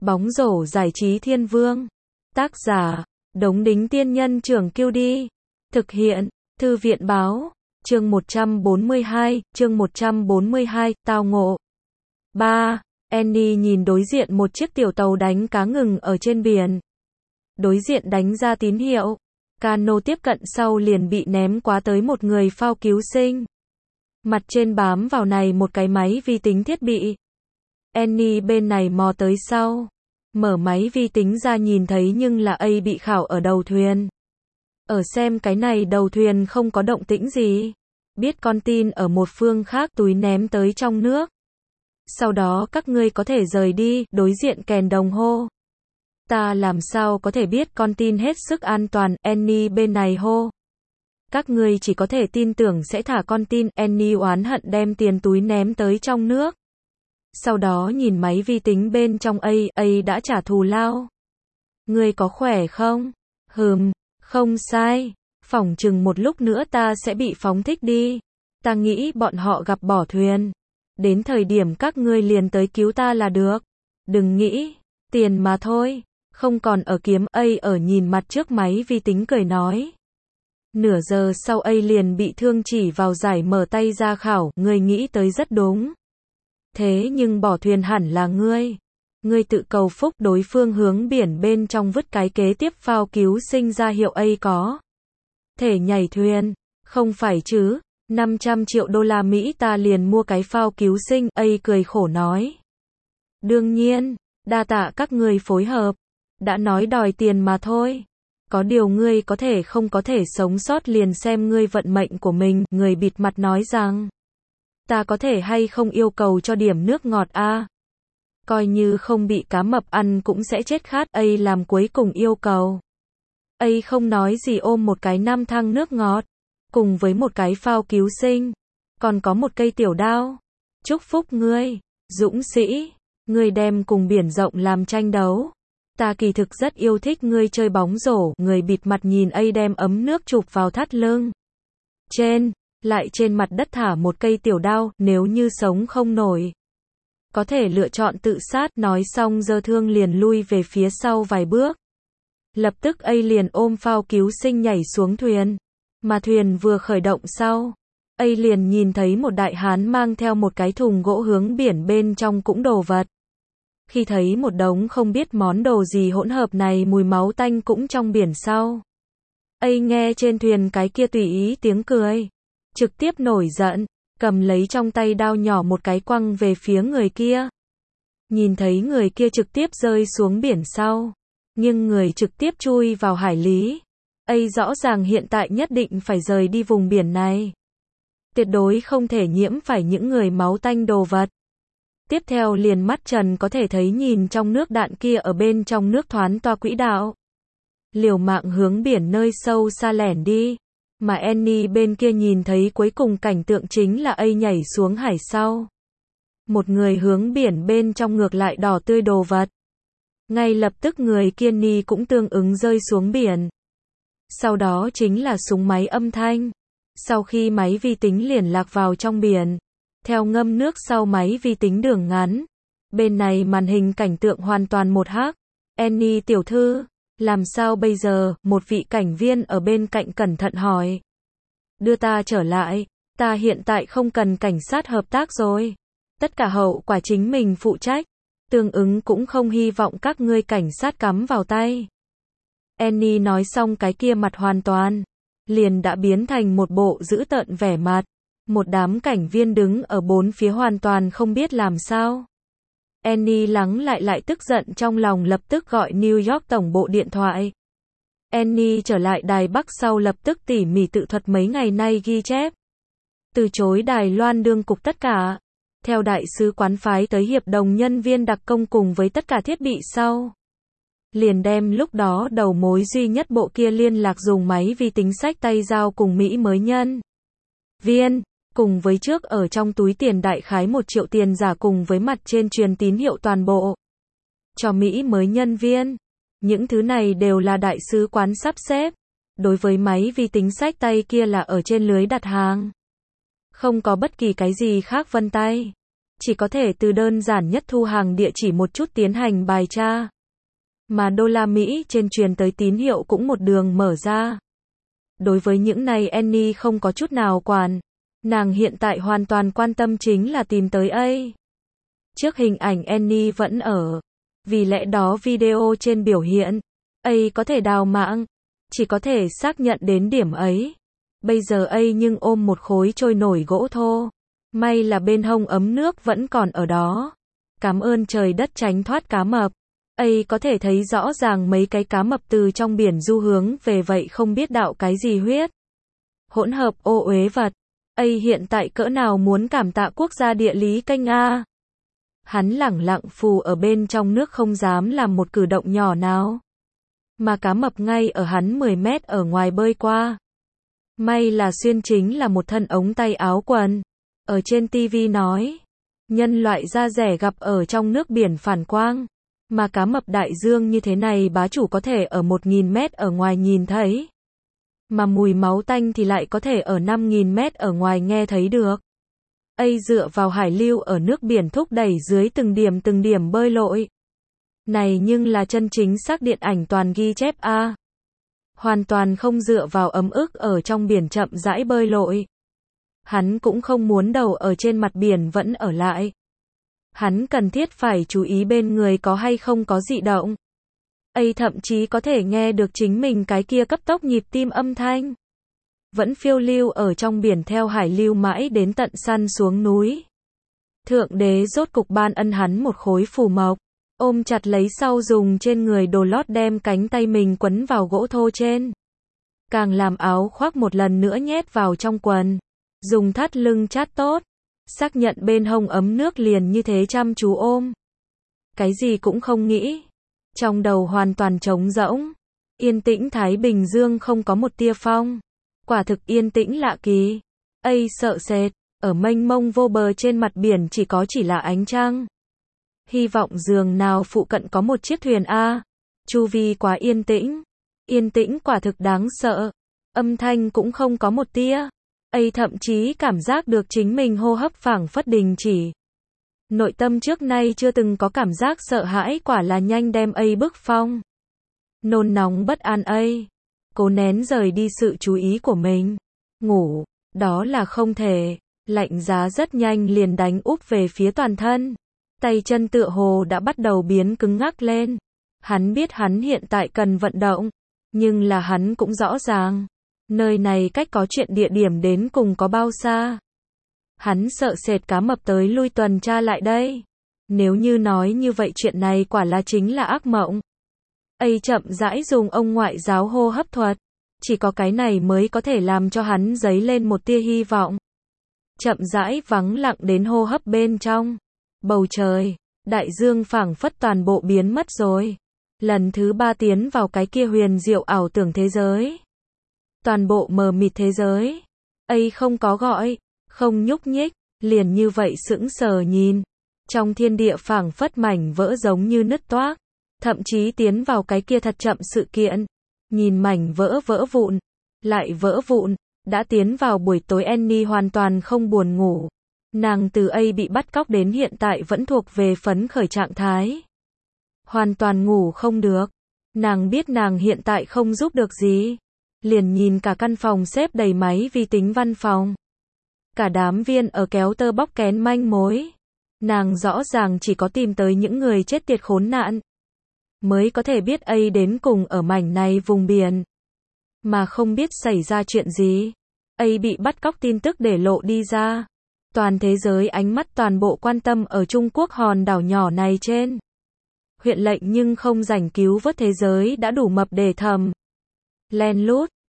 Bóng rổ giải trí thiên vương. Tác giả, Đống Đính Tiên Nhân Trưởng Kiêu Đi. Thực hiện, Thư viện Báo. Chương 142, tao ngộ. 3. Annie nhìn đối diện một chiếc tiểu tàu đánh cá ngừng ở trên biển. Đối diện đánh ra tín hiệu. Cano tiếp cận sau liền bị ném quá tới một người phao cứu sinh. Mặt trên bám vào này một cái máy vi tính thiết bị. Annie bên này mò tới sau. Mở máy vi tính ra nhìn thấy nhưng là A bị khảo ở đầu thuyền. Ở xem cái này đầu thuyền không có động tĩnh gì. Biết con tin ở một phương khác túi ném tới trong nước. Sau đó các ngươi có thể rời đi, đối diện kèn đồng hô. Ta làm sao có thể biết con tin hết sức an toàn, Annie bên này hô. Các ngươi chỉ có thể tin tưởng sẽ thả con tin, Annie oán hận đem tiền túi ném tới trong nước. Sau đó nhìn máy vi tính bên trong A đã trả thù lao. Ngươi có khỏe không? Không sai. Phỏng chừng một lúc nữa ta sẽ bị phóng thích đi. Ta nghĩ bọn họ gặp bỏ thuyền. Đến thời điểm các ngươi liền tới cứu ta là được. Đừng nghĩ, tiền mà thôi. Không còn ở kiếm, A ở nhìn mặt trước máy vi tính cười nói. Nửa giờ sau A liền bị thương chỉ vào giải mở tay ra khảo, ngươi nghĩ tới rất đúng. Thế nhưng bỏ thuyền hẳn là ngươi. Ngươi tự cầu phúc, đối phương hướng biển bên trong vứt cái kế tiếp phao cứu sinh ra hiệu A có thể nhảy thuyền, không phải chứ, 500 triệu đô la Mỹ ta liền mua cái phao cứu sinh, A cười khổ nói. Đương nhiên, đa tạ các ngươi phối hợp, đã nói đòi tiền mà thôi. Có điều ngươi có thể không có thể sống sót liền xem ngươi vận mệnh của mình, người bịt mặt nói rằng. Ta có thể hay không yêu cầu cho điểm nước ngọt a? Coi như không bị cá mập ăn cũng sẽ chết khát, A làm cuối cùng yêu cầu. A không nói gì ôm một cái 5 thang nước ngọt, cùng với một cái phao cứu sinh, còn có một cây tiểu đao. Chúc phúc ngươi, dũng sĩ, ngươi đem cùng biển rộng làm tranh đấu. Ta kỳ thực rất yêu thích ngươi chơi bóng rổ, người bịt mặt nhìn A đem ấm nước chụp vào thắt lưng. Lại trên mặt đất thả một cây tiểu đao, nếu như sống không nổi. Có thể lựa chọn tự sát, nói xong giơ thương liền lui về phía sau vài bước. Lập tức A liền ôm phao cứu sinh nhảy xuống thuyền. Mà thuyền vừa khởi động sau, A liền nhìn thấy một đại hán mang theo một cái thùng gỗ hướng biển bên trong cũng đồ vật. Khi thấy một đống không biết món đồ gì hỗn hợp này mùi máu tanh cũng trong biển sau. A nghe trên thuyền cái kia tùy ý tiếng cười. Trực tiếp nổi giận, cầm lấy trong tay đao nhỏ một cái quăng về phía người kia. Nhìn thấy người kia trực tiếp rơi xuống biển sau. Nhưng người trực tiếp chui vào hải lý. A rõ ràng hiện tại nhất định phải rời đi vùng biển này. Tuyệt đối không thể nhiễm phải những người máu tanh đồ vật. Tiếp theo liền mắt trần có thể thấy nhìn trong nước đạn kia ở bên trong nước thoán toa quỹ đạo. Liều mạng hướng biển nơi sâu xa lẻn đi. Mà Annie bên kia nhìn thấy cuối cùng cảnh tượng chính là A nhảy xuống hải sau. Một người hướng biển bên trong ngược lại đỏ tươi đồ vật. Ngay lập tức người kia Ni cũng tương ứng rơi xuống biển. Sau đó chính là súng máy âm thanh. Sau khi máy vi tính liền lạc vào trong biển. Theo ngâm nước sau máy vi tính đường ngắn. Bên này màn hình cảnh tượng hoàn toàn một hắc. Annie tiểu thư. Làm sao bây giờ, một vị cảnh viên ở bên cạnh cẩn thận hỏi. Đưa ta trở lại, ta hiện tại không cần cảnh sát hợp tác rồi. Tất cả hậu quả chính mình phụ trách, tương ứng cũng không hy vọng các ngươi cảnh sát cắm vào tay. Annie nói xong cái kia mặt hoàn toàn, liền đã biến thành một bộ dữ tợn vẻ mặt. Một đám cảnh viên đứng ở bốn phía hoàn toàn không biết làm sao. Annie lắng lại tức giận trong lòng lập tức gọi New York tổng bộ điện thoại. Annie trở lại Đài Bắc sau lập tức tỉ mỉ tự thuật mấy ngày nay ghi chép. Từ chối Đài Loan đương cục tất cả. Theo đại sứ quán phái tới hiệp đồng nhân viên đặc công cùng với tất cả thiết bị sau. Liền đem lúc đó đầu mối duy nhất bộ kia liên lạc dùng máy vi tính sách tay giao cùng Mỹ mới nhân viên. Cùng với trước ở trong túi tiền đại khái 1 triệu tiền giả cùng với mặt trên truyền tín hiệu toàn bộ. Cho Mỹ mới nhân viên. Những thứ này đều là đại sứ quán sắp xếp. Đối với máy vi tính sách tay kia là ở trên lưới đặt hàng. Không có bất kỳ cái gì khác vân tay. chỉ có thể từ đơn giản nhất thu hàng địa chỉ một chút tiến hành bài tra. Mà đô la Mỹ trên truyền tới tín hiệu cũng một đường mở ra. Đối với những này Annie không có chút nào quản. Nàng hiện tại hoàn toàn quan tâm chính là tìm tới A. Trước hình ảnh Annie vẫn ở. Vì lẽ đó video trên biểu hiện, A có thể đào mạng. Chỉ có thể xác nhận đến điểm ấy. Bây giờ A nhưng ôm một khối trôi nổi gỗ thô. May là bên hông ấm nước vẫn còn ở đó. Cảm ơn trời đất tránh thoát cá mập. A có thể thấy rõ ràng mấy cái cá mập từ trong biển du hướng về vậy không biết đạo cái gì huyết. Hỗn hợp ô uế vật. A hiện tại cỡ nào muốn cảm tạ quốc gia địa lý kênh A. Hắn lẳng lặng phù ở bên trong nước không dám làm một cử động nhỏ nào. Mà cá mập ngay ở hắn 10 mét ở ngoài bơi qua. May là xuyên chính là một thân ống tay áo quần. Ở trên TV nói, nhân loại da rẻ gặp ở trong nước biển phản quang. Mà cá mập đại dương như thế này bá chủ có thể ở 1.000 mét ở ngoài nhìn thấy. Mà mùi máu tanh thì lại có thể ở 5.000 mét ở ngoài nghe thấy được. A dựa vào hải lưu ở nước biển thúc đẩy dưới từng điểm bơi lội. Này nhưng là chân chính xác điện ảnh toàn ghi chép A. Hoàn toàn không dựa vào ấm ức ở trong biển chậm rãi bơi lội. Hắn cũng không muốn đầu ở trên mặt biển vẫn ở lại. Hắn cần thiết phải chú ý bên người có hay không có dị động. A thậm chí có thể nghe được chính mình cái kia cấp tốc nhịp tim âm thanh. Vẫn phiêu lưu ở trong biển theo hải lưu mãi đến tận săn xuống núi. Thượng đế rốt cục ban ân hắn một khối phù mộc. Ôm chặt lấy sau dùng trên người đồ lót đem cánh tay mình quấn vào gỗ thô trên. Càng làm áo khoác một lần nữa nhét vào trong quần. Dùng thắt lưng chát tốt. Xác nhận bên hông ấm nước liền như thế chăm chú ôm. Cái gì cũng không nghĩ. Trong đầu hoàn toàn trống rỗng. Yên tĩnh Thái Bình Dương không có một tia phong. Quả thực yên tĩnh lạ kỳ. A sợ sệt. Ở mênh mông vô bờ trên mặt biển chỉ là ánh trăng. Hy vọng giường nào phụ cận có một chiếc thuyền A. Chu vi quá yên tĩnh. Yên tĩnh quả thực đáng sợ. Âm thanh cũng không có một tia. A thậm chí cảm giác được chính mình hô hấp phảng phất đình chỉ. Nội tâm trước nay chưa từng có cảm giác sợ hãi quả là nhanh đem A bức phong. Nôn nóng bất an A. Cố nén rời đi sự chú ý của mình. Ngủ. Đó là không thể. Lạnh giá rất nhanh liền đánh úp về phía toàn thân. Tay chân tựa hồ đã bắt đầu biến cứng ngắc lên. Hắn biết hắn hiện tại cần vận động. Nhưng là hắn cũng rõ ràng. Nơi này cách có chuyện địa điểm đến cùng có bao xa. Hắn sợ sệt cá mập tới lui tuần tra lại đây. Nếu như nói như vậy chuyện này quả là chính là ác mộng. A chậm rãi dùng ông ngoại giáo hô hấp thuật. Chỉ có cái này mới có thể làm cho hắn dấy lên một tia hy vọng. Chậm rãi vắng lặng đến hô hấp bên trong. Bầu trời, đại dương phảng phất toàn bộ biến mất rồi. Lần thứ 3 tiến vào cái kia huyền diệu ảo tưởng thế giới. Toàn bộ mờ mịt thế giới. A không có gọi, không nhúc nhích, liền như vậy sững sờ nhìn. Trong thiên địa phảng phất mảnh vỡ giống như nứt toác. Thậm chí tiến vào cái kia thật chậm sự kiện. Nhìn mảnh vỡ vụn, lại vỡ vụn. Đã tiến vào buổi tối Annie hoàn toàn không buồn ngủ. Nàng từ A bị bắt cóc đến hiện tại vẫn thuộc về phấn khởi trạng thái. Hoàn toàn ngủ không được. Nàng biết nàng hiện tại không giúp được gì. Liền nhìn cả căn phòng xếp đầy máy vi tính văn phòng. Cả đám viên ở kéo tơ bóc kén manh mối. Nàng rõ ràng chỉ có tìm tới những người chết tiệt khốn nạn. Mới có thể biết A đến cùng ở mảnh này vùng biển. Mà không biết xảy ra chuyện gì. A bị bắt cóc tin tức để lộ đi ra. Toàn thế giới ánh mắt toàn bộ quan tâm ở Trung Quốc hòn đảo nhỏ này trên. Huyện lệnh nhưng không rảnh cứu vớt thế giới đã đủ mập để thầm. Len lút,